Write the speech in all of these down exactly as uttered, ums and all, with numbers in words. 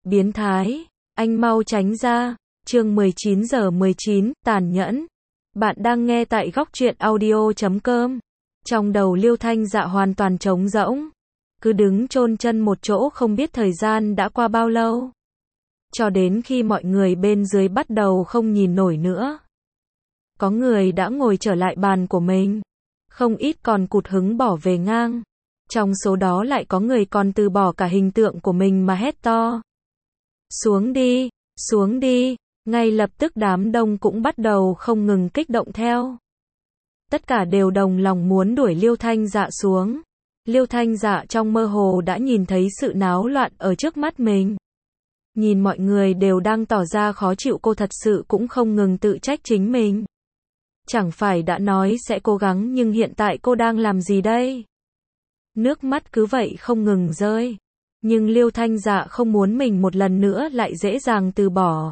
Biến thái, anh mau tránh ra. Chương mười chín giờ mười chín, tàn nhẫn. Bạn đang nghe tại góc truyện audio chấm com. Trong đầu Liêu Thanh Dạ hoàn toàn trống rỗng. Cứ đứng chôn chân một chỗ không biết thời gian đã qua bao lâu. Cho đến khi mọi người bên dưới bắt đầu không nhìn nổi nữa. Có người đã ngồi trở lại bàn của mình. Không ít còn cụt hứng bỏ về ngang. Trong số đó lại có người còn từ bỏ cả hình tượng của mình mà hét to. Xuống đi, xuống đi. Ngay lập tức đám đông cũng bắt đầu không ngừng kích động theo. Tất cả đều đồng lòng muốn đuổi Liêu Thanh Dạ xuống. Liêu Thanh Dạ trong mơ hồ đã nhìn thấy sự náo loạn ở trước mắt mình. Nhìn mọi người đều đang tỏ ra khó chịu, cô thật sự cũng không ngừng tự trách chính mình. Chẳng phải đã nói sẽ cố gắng nhưng hiện tại cô đang làm gì đây? Nước mắt cứ vậy không ngừng rơi. Nhưng Liêu Thanh Dạ không muốn mình một lần nữa lại dễ dàng từ bỏ.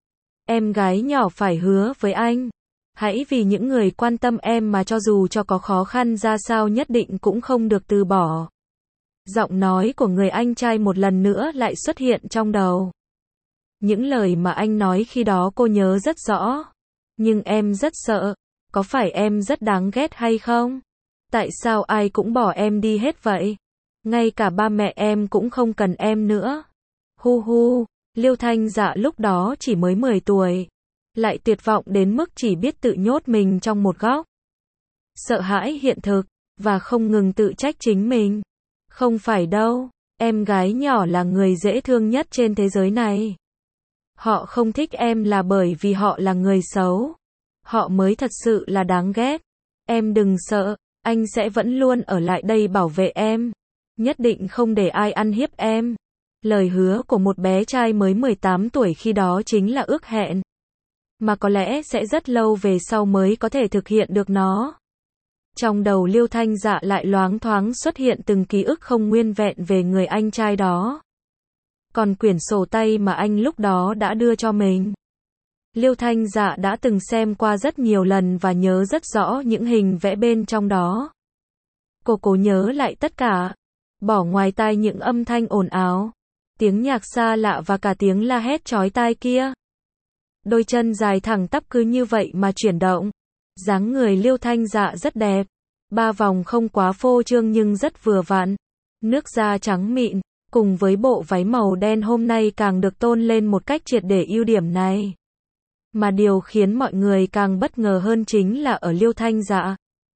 Em gái nhỏ phải hứa với anh. Hãy vì những người quan tâm em mà cho dù cho có khó khăn ra sao nhất định cũng không được từ bỏ. Giọng nói của người anh trai một lần nữa lại xuất hiện trong đầu. Những lời mà anh nói khi đó cô nhớ rất rõ. Nhưng em rất sợ. Có phải em rất đáng ghét hay không? Tại sao ai cũng bỏ em đi hết vậy? Ngay cả ba mẹ em cũng không cần em nữa. Hu hu, Liêu Thanh Dạ lúc đó chỉ mới mười tuổi. Lại tuyệt vọng đến mức chỉ biết tự nhốt mình trong một góc. Sợ hãi hiện thực, và không ngừng tự trách chính mình. Không phải đâu, em gái nhỏ là người dễ thương nhất trên thế giới này. Họ không thích em là bởi vì họ là người xấu. Họ mới thật sự là đáng ghét. Em đừng sợ, anh sẽ vẫn luôn ở lại đây bảo vệ em. Nhất định không để ai ăn hiếp em. Lời hứa của một bé trai mới mười tám tuổi khi đó chính là ước hẹn. Mà có lẽ sẽ rất lâu về sau mới có thể thực hiện được nó. Trong đầu Liêu Thanh Dạ lại loáng thoáng xuất hiện từng ký ức không nguyên vẹn về người anh trai đó. Còn quyển sổ tay mà anh lúc đó đã đưa cho mình. Liêu Thanh Dạ đã từng xem qua rất nhiều lần và nhớ rất rõ những hình vẽ bên trong đó. Cô cố nhớ lại tất cả. Bỏ ngoài tai những âm thanh ồn ào. Tiếng nhạc xa lạ và cả tiếng la hét chói tai kia. Đôi chân dài thẳng tắp cứ như vậy mà chuyển động. Dáng người Liêu Thanh Dạ rất đẹp. Ba vòng không quá phô trương nhưng rất vừa vặn. Nước da trắng mịn, cùng với bộ váy màu đen hôm nay càng được tôn lên một cách triệt để ưu điểm này. Mà điều khiến mọi người càng bất ngờ hơn chính là ở Liêu Thanh Dạ.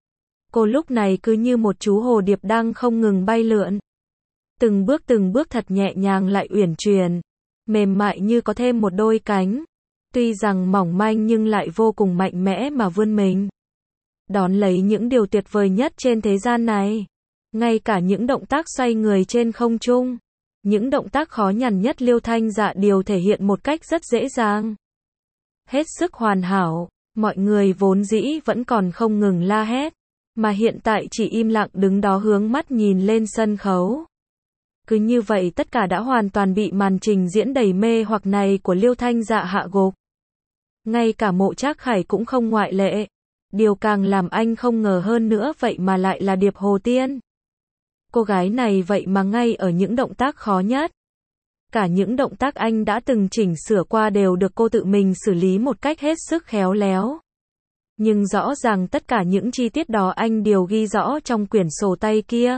Cô lúc này cứ như một chú hồ điệp đang không ngừng bay lượn. Từng bước từng bước thật nhẹ nhàng lại uyển chuyển. Mềm mại như có thêm một đôi cánh. Tuy rằng mỏng manh nhưng lại vô cùng mạnh mẽ mà vươn mình. Đón lấy những điều tuyệt vời nhất trên thế gian này. Ngay cả những động tác xoay người trên không trung. Những động tác khó nhằn nhất Liêu Thanh Dạ đều thể hiện một cách rất dễ dàng. Hết sức hoàn hảo. Mọi người vốn dĩ vẫn còn không ngừng la hét. Mà hiện tại chỉ im lặng đứng đó hướng mắt nhìn lên sân khấu. Cứ như vậy tất cả đã hoàn toàn bị màn trình diễn đầy mê hoặc này của Liêu Thanh Dạ hạ gục. Ngay cả Mộ Trác Khải cũng không ngoại lệ. Điều càng làm anh không ngờ hơn nữa vậy mà lại là Điệp Hồ Tiên. Cô gái này vậy mà ngay ở những động tác khó nhất. Cả những động tác anh đã từng chỉnh sửa qua đều được cô tự mình xử lý một cách hết sức khéo léo. Nhưng rõ ràng tất cả những chi tiết đó anh đều ghi rõ trong quyển sổ tay kia.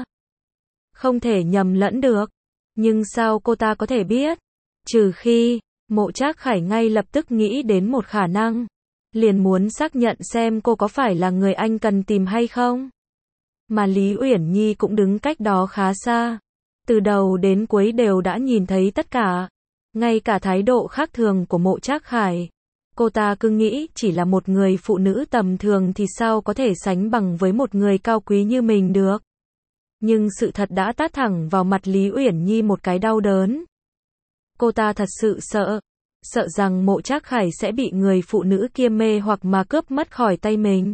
Không thể nhầm lẫn được. Nhưng sao cô ta có thể biết? Trừ khi, Mộ Trác Khải ngay lập tức nghĩ đến một khả năng. Liền muốn xác nhận xem cô có phải là người anh cần tìm hay không. Mà Lý Uyển Nhi cũng đứng cách đó khá xa. Từ đầu đến cuối đều đã nhìn thấy tất cả. Ngay cả thái độ khác thường của Mộ Trác Khải. Cô ta cứ nghĩ chỉ là một người phụ nữ tầm thường thì sao có thể sánh bằng với một người cao quý như mình được. Nhưng sự thật đã tát thẳng vào mặt Lý Uyển Nhi một cái đau đớn. Cô ta thật sự sợ. Sợ rằng Mộ Trác Khải sẽ bị người phụ nữ kia mê hoặc mà cướp mất khỏi tay mình.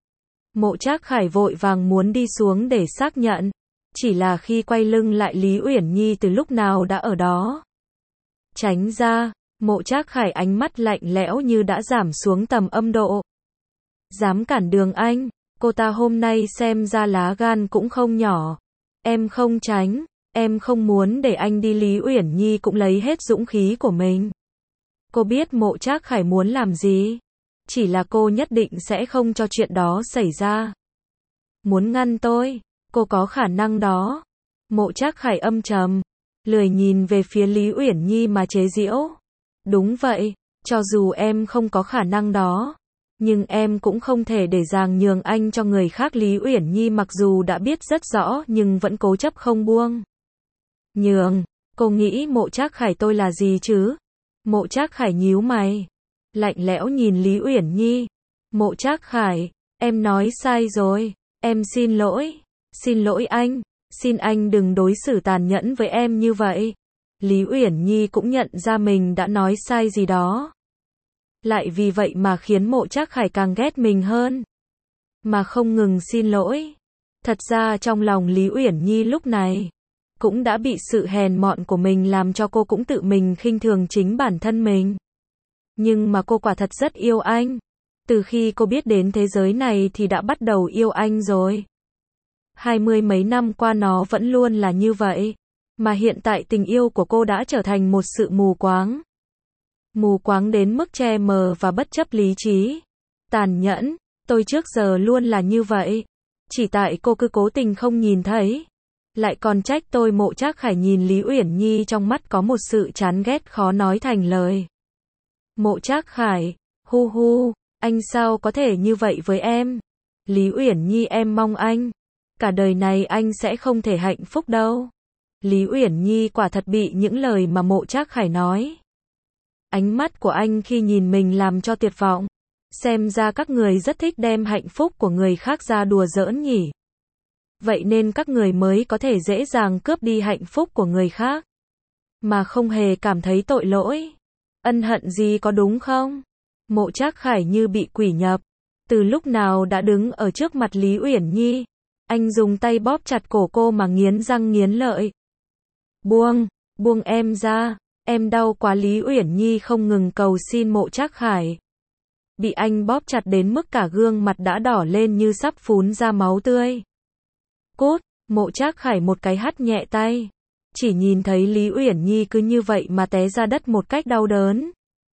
Mộ Trác Khải vội vàng muốn đi xuống để xác nhận. Chỉ là khi quay lưng lại Lý Uyển Nhi từ lúc nào đã ở đó. Tránh ra, Mộ Trác Khải ánh mắt lạnh lẽo như đã giảm xuống tầm âm độ. Dám cản đường anh, cô ta hôm nay xem ra lá gan cũng không nhỏ. Em không tránh, Em không muốn để anh đi. Lý Uyển Nhi cũng lấy hết dũng khí của mình. Cô biết Mộ Trác Khải muốn làm gì. Chỉ là cô nhất định sẽ không cho chuyện đó xảy ra. Muốn ngăn tôi, cô có khả năng đó. Mộ Trác Khải âm trầm, lười nhìn về phía Lý Uyển Nhi mà chế giễu. Đúng vậy, cho dù em không có khả năng đó, nhưng em cũng không thể để giàng nhường anh cho người khác. Lý Uyển Nhi mặc dù đã biết rất rõ nhưng vẫn cố chấp không buông. Nhường, cô nghĩ Mộ Trác Khải tôi là gì chứ? Mộ Trác Khải nhíu mày, lạnh lẽo nhìn Lý Uyển Nhi. Mộ Trác Khải, em nói sai rồi, em xin lỗi, xin lỗi anh, xin anh đừng đối xử tàn nhẫn với em như vậy. Lý Uyển Nhi cũng nhận ra mình đã nói sai gì đó. Lại vì vậy mà khiến Mộ Trác Khải càng ghét mình hơn. Mà không ngừng xin lỗi. Thật ra trong lòng Lý Uyển Nhi lúc này cũng đã bị sự hèn mọn của mình làm cho cô cũng tự mình khinh thường chính bản thân mình. Nhưng mà cô quả thật rất yêu anh. Từ khi cô biết đến thế giới này thì đã bắt đầu yêu anh rồi. Hai mươi mấy năm qua nó vẫn luôn là như vậy. Mà hiện tại tình yêu của cô đã trở thành một sự mù quáng. Mù quáng đến mức che mờ và bất chấp lý trí. Tàn nhẫn, tôi trước giờ luôn là như vậy. Chỉ tại cô cứ cố tình không nhìn thấy. Lại còn trách tôi. Mộ Trác Khải nhìn Lý Uyển Nhi trong mắt có một sự chán ghét khó nói thành lời. Mộ Trác Khải, hu hu, anh sao có thể như vậy với em? Lý Uyển Nhi em mong anh. Cả đời này anh sẽ không thể hạnh phúc đâu. Lý Uyển Nhi quả thật bị những lời mà Mộ Trác Khải nói. Ánh mắt của anh khi nhìn mình làm cho tuyệt vọng. Xem ra các người rất thích đem hạnh phúc của người khác ra đùa giỡn nhỉ. Vậy nên các người mới có thể dễ dàng cướp đi hạnh phúc của người khác. Mà không hề cảm thấy tội lỗi. Ân hận gì có đúng không? Mộ Trác Khải như bị quỷ nhập. Từ lúc nào đã đứng ở trước mặt Lý Uyển Nhi. Anh dùng tay bóp chặt cổ cô mà nghiến răng nghiến lợi. Buông, buông em ra, em đau quá. Lý Uyển Nhi không ngừng cầu xin Mộ Trác Khải. Bị anh bóp chặt đến mức cả gương mặt đã đỏ lên như sắp phun ra máu tươi. Cút, Mộ Trác Khải một cái hất nhẹ tay. Chỉ nhìn thấy Lý Uyển Nhi cứ như vậy mà té ra đất một cách đau đớn.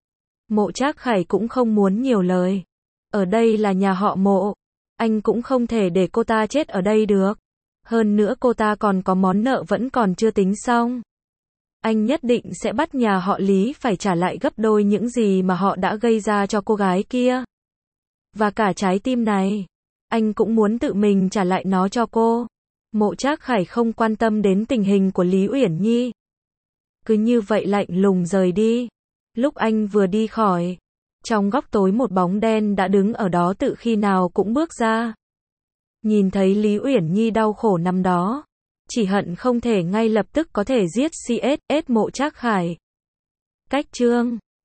Mộ Trác Khải cũng không muốn nhiều lời. Ở đây là nhà họ Mộ. Anh cũng không thể để cô ta chết ở đây được. Hơn nữa cô ta còn có món nợ vẫn còn chưa tính xong. Anh nhất định sẽ bắt nhà họ Lý phải trả lại gấp đôi những gì mà họ đã gây ra cho cô gái kia. Và cả trái tim này, anh cũng muốn tự mình trả lại nó cho cô. Mộ Trác Khải không quan tâm đến tình hình của Lý Uyển Nhi. Cứ như vậy lạnh lùng rời đi. Lúc anh vừa đi khỏi, trong góc tối một bóng đen đã đứng ở đó tự khi nào cũng bước ra. Nhìn thấy Lý Uyển Nhi đau khổ nằm đó, chỉ hận không thể ngay lập tức có thể giết xê ét ét Mộ Trác Khải. Cách chương